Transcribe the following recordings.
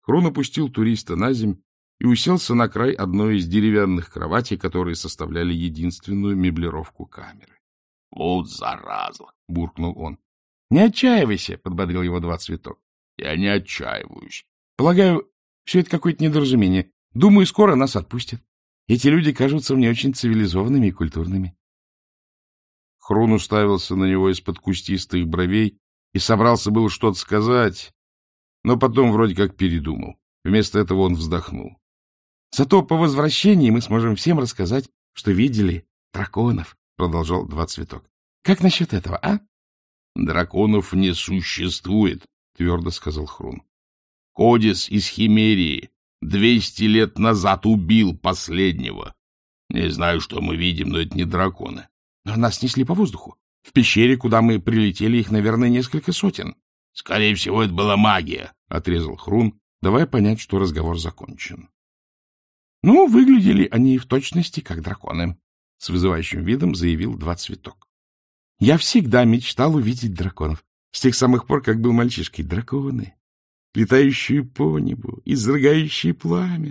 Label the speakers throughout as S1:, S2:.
S1: Хрун опустил туриста на земь и уселся на край одной из деревянных кроватей, которые составляли единственную меблировку камеры. — Вот зараза! — буркнул он. — Не отчаивайся, — подбодрил его Два Цветок. — Я не отчаиваюсь. — Полагаю, все это какое-то недоразумение. Думаю, скоро нас отпустят. Эти люди кажутся мне очень цивилизованными и культурными. Хрун уставился на него из-под кустистых бровей и собрался было что-то сказать, но потом вроде как передумал. Вместо этого он вздохнул. — Зато по возвращении мы сможем всем рассказать, что видели драконов, — продолжал Два Цветок. — Как насчет этого, а? — Драконов не существует, — твердо сказал Хрун. — Кодис из Химерии 200 лет назад убил последнего. Не знаю, что мы видим, но это не драконы. Но нас несли по воздуху. В пещере, куда мы прилетели, их, наверное, несколько сотен. — Скорее всего, это была магия, — отрезал Хрун, давая понять, что разговор закончен. — Ну, выглядели они в точности как драконы, — с вызывающим видом заявил Два Цветок. — Я всегда мечтал увидеть драконов. С тех самых пор, как был мальчишкой. Драконы, летающие по небу, изрыгающие пламя.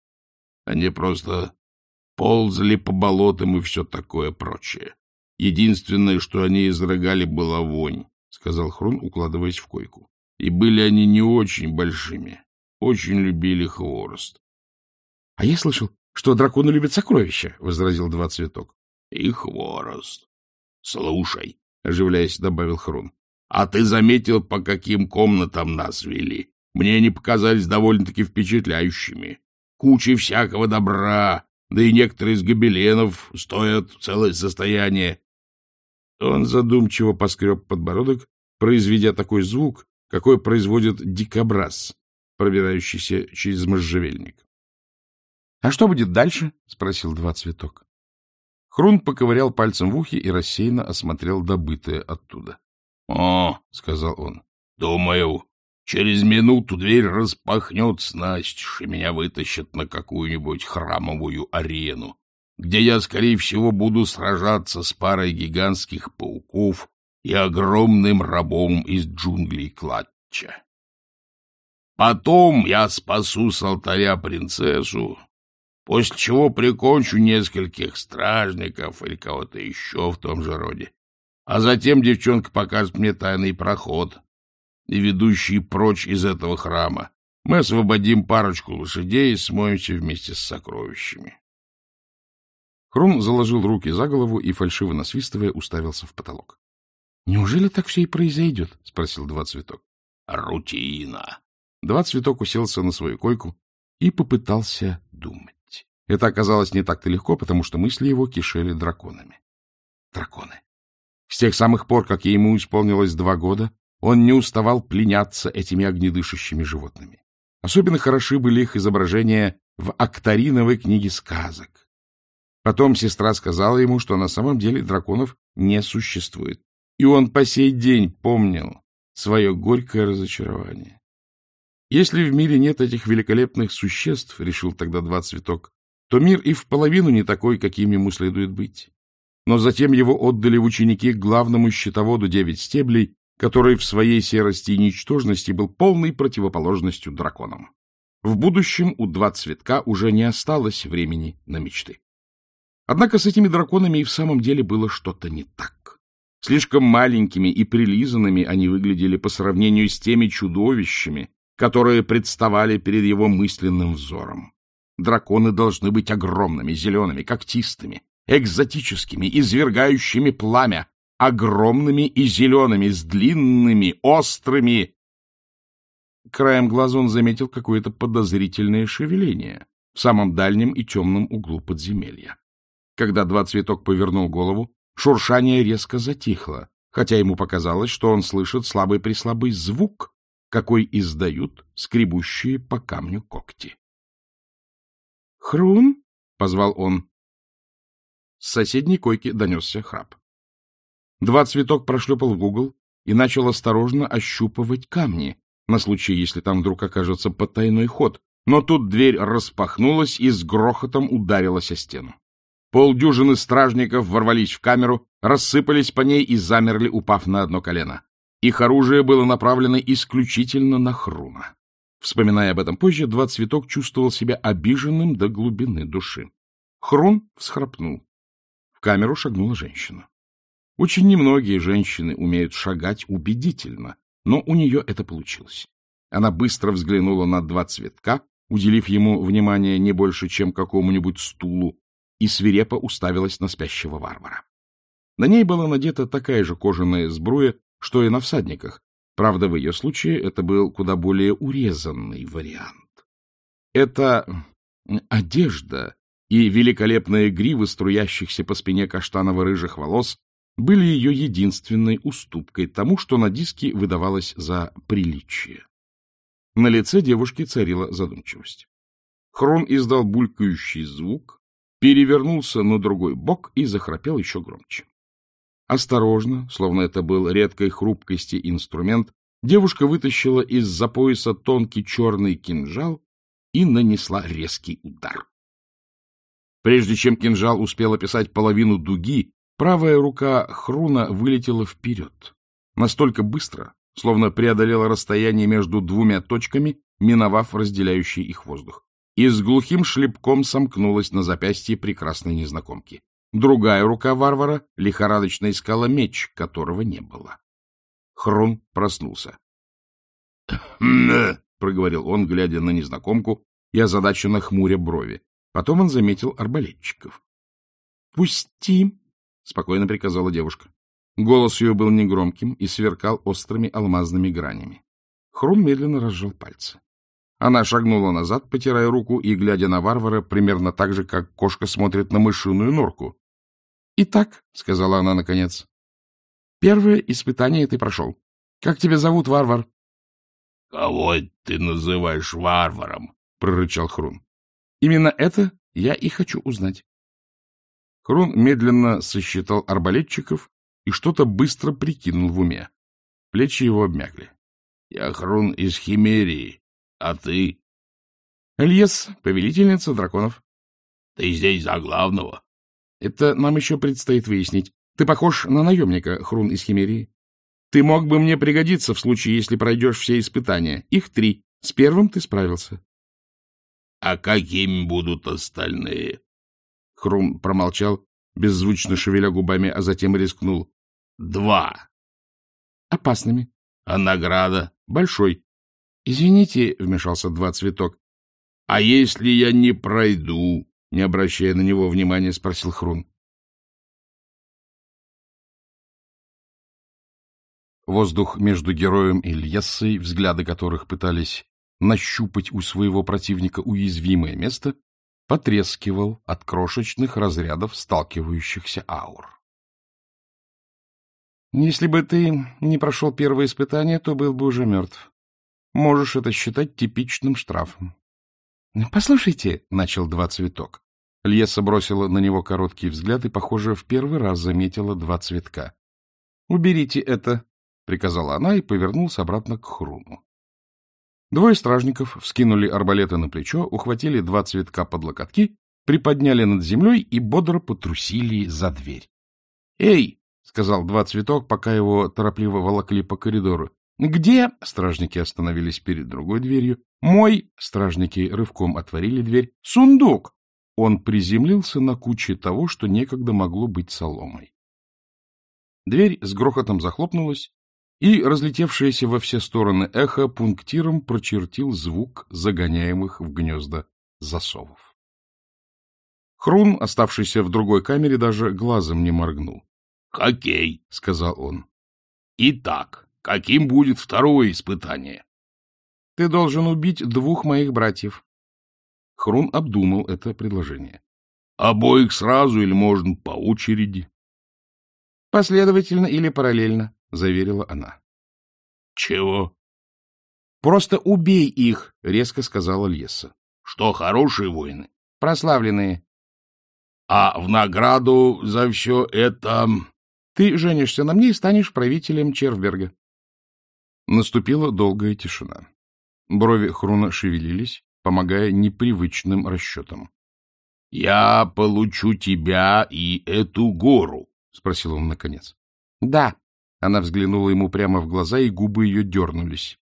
S1: Они просто ползали по болотам и все такое прочее. Единственное, что они изрыгали, была вонь, — сказал Хрун, укладываясь в койку. И были они не очень большими, очень любили хворост. — А я слышал, что драконы любят сокровища, — возразил Два Цветок. — И хворост. — Слушай, — оживляясь, добавил Хрун, — а ты заметил, по каким комнатам нас вели? Мне они показались довольно-таки впечатляющими. Куча всякого добра, да и некоторые из гобеленов стоят целое состояние. Он задумчиво поскреб подбородок, произведя такой звук, какой производит дикобраз, пробирающийся через можжевельник. — А что будет дальше? — спросил Два Цветок. Хрун поковырял пальцем в ухе и рассеянно осмотрел добытое оттуда. — О, — сказал он, — думаю, через минуту дверь распахнется настежь, и меня вытащат на какую-нибудь храмовую арену, где я, скорее всего, буду сражаться с парой гигантских пауков и огромным рабом из джунглей Клатча. Потом я спасу с алтаря принцессу, после чего прикончу нескольких стражников или кого-то еще в том же роде. А затем девчонка покажет мне тайный проход, и ведущий прочь из этого храма. Мы освободим парочку лошадей и смоемся вместе с сокровищами. Хрун заложил руки за голову и, фальшиво насвистывая, уставился в потолок. — Неужели так все и произойдет? — спросил Два Цветок. — Рутина. Два Цветок уселся на свою койку и попытался думать. Это оказалось не так-то легко, потому что мысли его кишели драконами. Драконы. С тех самых пор, как ему исполнилось 2 года, он не уставал пленяться этими огнедышащими животными. Особенно хороши были их изображения в Актариновой книге сказок. Потом сестра сказала ему, что на самом деле драконов не существует, и он по сей день помнил свое горькое разочарование. Если в мире нет этих великолепных существ, решил тогда Два Цветок, то мир и вполовину не такой, каким ему следует быть. Но затем его отдали в ученики к главному счетоводу 9 стеблей, который в своей серости и ничтожности был полной противоположностью драконам. В будущем у Два Цветка уже не осталось времени на мечты. Однако с этими драконами и в самом деле было что-то не так. Слишком маленькими и прилизанными они выглядели по сравнению с теми чудовищами, которые представали перед его мысленным взором. Драконы должны быть огромными, зелеными, когтистыми, экзотическими, извергающими пламя, огромными и зелеными, с длинными, острыми. Краем глаза он заметил какое-то подозрительное шевеление в самом дальнем и темном углу подземелья. Когда Два Цветок повернул голову, шуршание резко затихло, хотя ему показалось, что он слышит слабый-преслабый звук, какой издают скребущие по камню когти. — Хрун? — позвал он. С соседней койки донесся храп. Два Цветок прошлепал в угол и начал осторожно ощупывать камни, на случай, если там вдруг окажется потайной ход, но тут дверь распахнулась и с грохотом ударилась о стену. Полдюжины стражников ворвались в камеру, рассыпались по ней и замерли, упав на одно колено. Их оружие было направлено исключительно на Хруна. Вспоминая об этом позже, Два Цветок чувствовал себя обиженным до глубины души. Хрун всхрапнул. В камеру шагнула женщина. Очень немногие женщины умеют шагать убедительно, но у нее это получилось. Она быстро взглянула на Два Цветка, уделив ему внимание не больше, чем какому-нибудь стулу, и свирепо уставилась на спящего варвара. На ней была надета такая же кожаная сбруя, что и на всадниках. Правда, в ее случае это был куда более урезанный вариант. Эта одежда и великолепные гривы струящихся по спине каштаново-рыжих волос были ее единственной уступкой тому, что на диске выдавалось за приличие. На лице девушки царила задумчивость. Хрун издал булькающий звук, перевернулся на другой бок и захрапел еще громче. Осторожно, словно это был редкой хрупкости инструмент, девушка вытащила из-за пояса тонкий черный кинжал и нанесла резкий удар. Прежде чем кинжал успел описать половину дуги, правая рука Хруна вылетела вперед. Настолько быстро, словно преодолела расстояние между двумя точками, миновав разделяющий их воздух, и с глухим шлепком сомкнулась на запястье прекрасной незнакомки. Другая рука варвара лихорадочно искала меч, которого не было. Хрун проснулся. — проговорил он, глядя на незнакомку и озадаченно хмуря брови. Потом он заметил арбалетчиков. — Пусти! — спокойно приказала девушка. Голос ее был негромким и сверкал острыми алмазными гранями. Хрун медленно разжал пальцы. Она шагнула назад, потирая руку и глядя на варвара примерно так же, как кошка смотрит на мышиную норку. — Итак, — сказала она наконец, — первое испытание ты прошел. Как тебя зовут, варвар? — Кого ты называешь варваром? — прорычал Хрун. — Именно это я и хочу узнать. Хрун медленно сосчитал арбалетчиков и что-то быстро прикинул в уме. Плечи его обмякли. — Я Хрун из Химерии, а ты? — Эльес, повелительница драконов. — Ты здесь за главного? — Это нам еще предстоит выяснить. Ты похож на наемника, Хрун из Химерии. Ты мог бы мне пригодиться в случае, если пройдешь все испытания. Их 3. С первым ты справился. — А какими будут остальные? Хрун промолчал, беззвучно шевеля губами, а затем рискнул. — 2. — Опасными. — А награда? — Большой. — Извините, — вмешался Два Цветок. — А если я не пройду? — не обращая на него внимания, спросил Хрун. Воздух между героем и Льессой, взгляды которых пытались нащупать у своего противника уязвимое место, потрескивал от крошечных разрядов сталкивающихся аур. — Если бы ты не прошел первое испытание, то был бы уже мертв. Можешь это считать типичным штрафом. — Послушайте, — начал Два Цветок. Льесса бросила на него короткий взгляд и, похоже, в первый раз заметила Два Цветка. — Уберите это, — приказала она и повернулась обратно к Хруну. Двое стражников вскинули арбалеты на плечо, ухватили Два Цветка под локотки, приподняли над землей и бодро потрусили за дверь. — Эй! — сказал Два Цветок, пока его торопливо волокли по коридору. — Где? — стражники остановились перед другой дверью. — Мой! — стражники рывком отворили дверь. — Сундук! Он приземлился на куче того, что некогда могло быть соломой. Дверь с грохотом захлопнулась, и разлетевшееся во все стороны эхо пунктиром прочертил звук загоняемых в гнезда засовов. Хрун, оставшийся в другой камере, даже глазом не моргнул. — Хоккей, — сказал он. — Итак, каким будет второе испытание? — Ты должен убить 2 моих братьев. Хрун обдумал это предложение. — Обоих сразу или можно по очереди? — Последовательно или параллельно, — заверила она. — Чего? — Просто убей их, — резко сказала Льесса. — Что, хорошие воины? — Прославленные. — А в награду за все это... Ты женишься на мне и станешь правителем Червберга. Наступила долгая тишина. Брови Хруна шевелились, помогая непривычным расчетам. — Я получу тебя и эту гору? — спросил он наконец. — Да. Она взглянула ему прямо в глаза, и губы ее дернулись.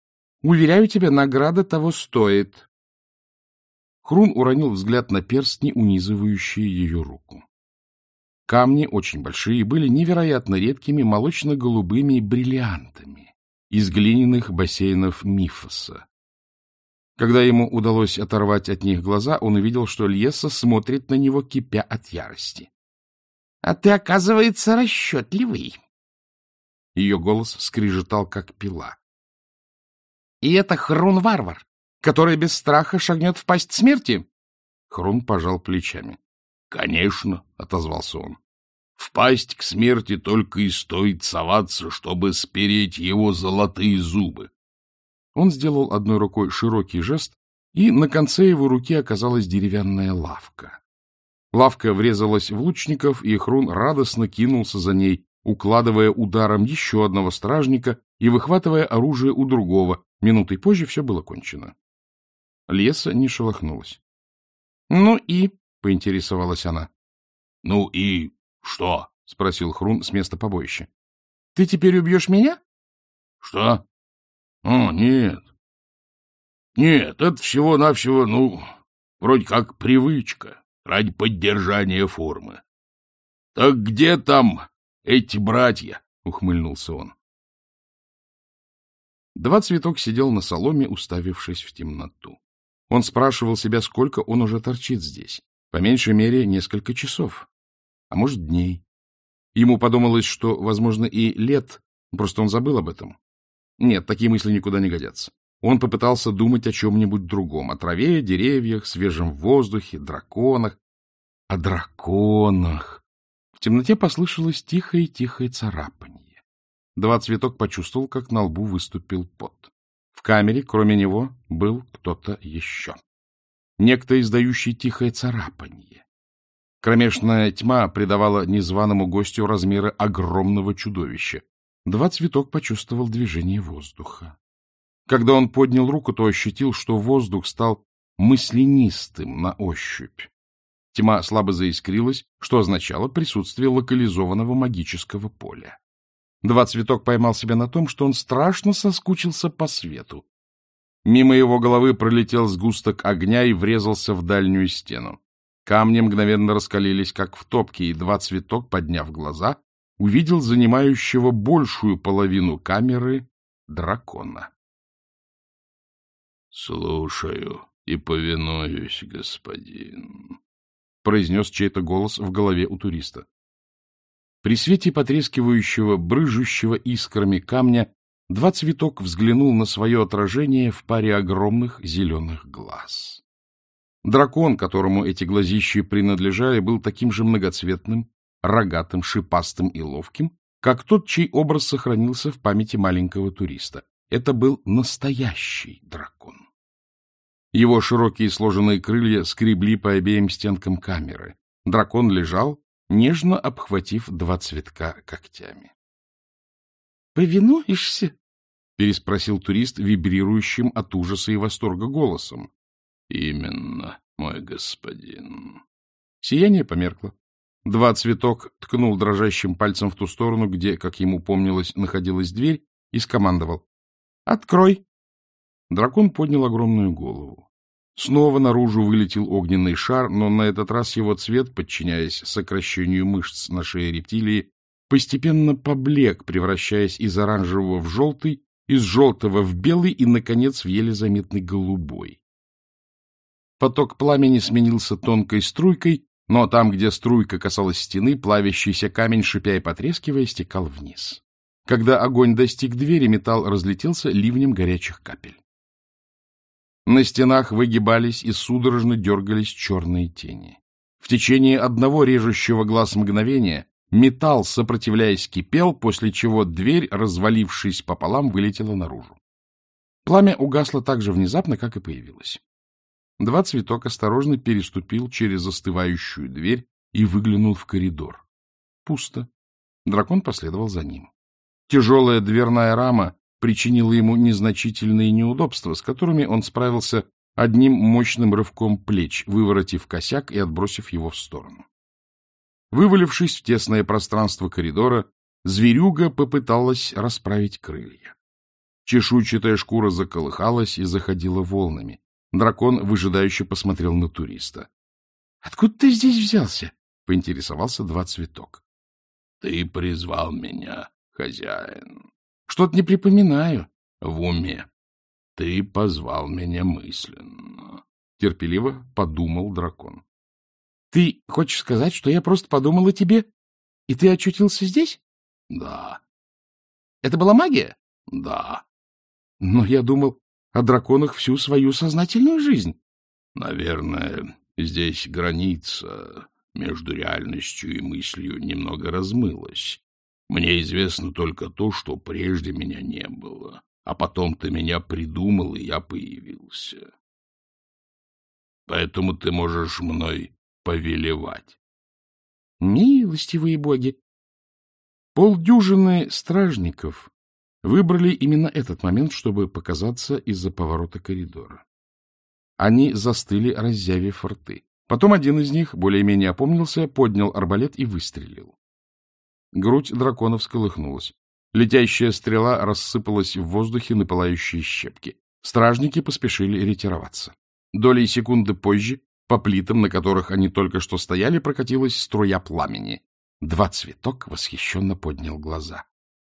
S1: Уверяю тебя, награда того стоит. Хрун уронил взгляд на перстни, унизывающие ее руку. Камни, очень большие, были невероятно редкими молочно-голубыми бриллиантами из глиняных бассейнов Мифоса. Когда ему удалось оторвать от них глаза, он увидел, что Льеса смотрит на него, кипя от ярости. — А ты, оказывается, расчетливый. Ее голос скрежетал, как пила. — И это Хрун-варвар, который без страха шагнет в пасть смерти? Хрун пожал плечами. — Конечно, — отозвался он. — В пасть к смерти только и стоит соваться, чтобы спереть его золотые зубы. Он сделал одной рукой широкий жест, и на конце его руки оказалась деревянная лавка. Лавка врезалась в лучников, и Хрун радостно кинулся за ней, укладывая ударом еще одного стражника и выхватывая оружие у другого. Минутой позже все было кончено. Льеса не шелохнулась. — Ну и? — поинтересовалась она. — Ну и что? — спросил Хрун с места побоища. — Ты теперь убьешь меня? — Что? — О, нет. Нет, это всего-навсего, вроде как привычка, ради поддержания формы. — Так где там эти братья? — ухмыльнулся он. Два Цветок сидел на соломе, уставившись в темноту. Он спрашивал себя, сколько он уже торчит здесь. По меньшей мере, несколько часов, а может, дней. Ему подумалось, что, возможно, и лет, просто он забыл об этом. Нет, такие мысли никуда не годятся. Он попытался думать о чем-нибудь другом, о траве, деревьях, свежем воздухе, драконах. О драконах! В темноте послышалось тихое-тихое царапанье. Два Цветок почувствовал, как на лбу выступил пот. В камере, кроме него, был кто-то еще. Некто, издающий тихое царапанье. Кромешная тьма придавала незваному гостю размеры огромного чудовища. Два Цветок почувствовал движение воздуха. Когда он поднял руку, то ощутил, что воздух стал маслянистым на ощупь. Тьма слабо заискрилась, что означало присутствие локализованного магического поля. Два Цветок поймал себя на том, что он страшно соскучился по свету. Мимо его головы пролетел сгусток огня и врезался в дальнюю стену. Камни мгновенно раскалились, как в топке, и Два Цветок, подняв глаза, увидел занимающего большую половину камеры дракона. — Слушаю и повинуюсь, господин, — произнес чей-то голос в голове у туриста. При свете потрескивающего, брыжущего искрами камня Два Цветок взглянул на свое отражение в паре огромных зеленых глаз. Дракон, которому эти глазищи принадлежали, был таким же многоцветным, рогатым, шипастым и ловким, как тот, чей образ сохранился в памяти маленького туриста. Это был настоящий дракон. Его широкие сложенные крылья скребли по обеим стенкам камеры. Дракон лежал, нежно обхватив Два Цветка когтями. — Повинуешься? — переспросил турист вибрирующим от ужаса и восторга голосом. — Именно, мой господин. Сияние померкло. Два Цветок ткнул дрожащим пальцем в ту сторону, где, как ему помнилось, находилась дверь, и скомандовал: — Открой! Дракон поднял огромную голову. Снова наружу вылетел огненный шар, но на этот раз его цвет, подчиняясь сокращению мышц на шее рептилии, постепенно поблек, превращаясь из оранжевого в желтый, из желтого в белый и, наконец, в еле заметный голубой. Поток пламени сменился тонкой струйкой, но там, где струйка касалась стены, плавящийся камень, шипя и потрескивая, стекал вниз. Когда огонь достиг двери, металл разлетелся ливнем горячих капель. На стенах выгибались и судорожно дергались черные тени. В течение одного режущего глаз мгновения металл, сопротивляясь, кипел, после чего дверь, развалившись пополам, вылетела наружу. Пламя угасло так же внезапно, как и появилось. Два Цветок осторожно переступил через застывающую дверь и выглянул в коридор. Пусто. Дракон последовал за ним. Тяжелая дверная рама причинила ему незначительные неудобства, с которыми он справился одним мощным рывком плеч, выворотив косяк и отбросив его в сторону. Вывалившись в тесное пространство коридора, зверюга попыталась расправить крылья. Чешуйчатая шкура заколыхалась и заходила волнами. Дракон выжидающе посмотрел на туриста. — Откуда ты здесь взялся? — поинтересовался Два Цветок. — Ты призвал меня, хозяин. — Что-то не припоминаю. — В уме. Ты позвал меня мысленно. Терпеливо подумал дракон. — Ты хочешь сказать, что я просто подумал о тебе, и ты очутился здесь? — Да. — Это была магия? — Да. — Но я думал о драконах всю свою сознательную жизнь. — Наверное, здесь граница между реальностью и мыслью немного размылась. Мне известно только то, что прежде меня не было, а потом ты меня придумал, и я появился. Поэтому ты можешь мной повелевать. Милостивые боги! Полдюжины стражников выбрали именно этот момент, чтобы показаться из-за поворота коридора. Они застыли, раззявив рты. Потом один из них, более-менее опомнился, поднял арбалет и выстрелил. Грудь дракона всколыхнулась. Летящая стрела рассыпалась в воздухе на пылающие щепки. Стражники поспешили ретироваться. Долей секунды позже по плитам, на которых они только что стояли, прокатилась струя пламени. Два Цветок восхищенно поднял глаза.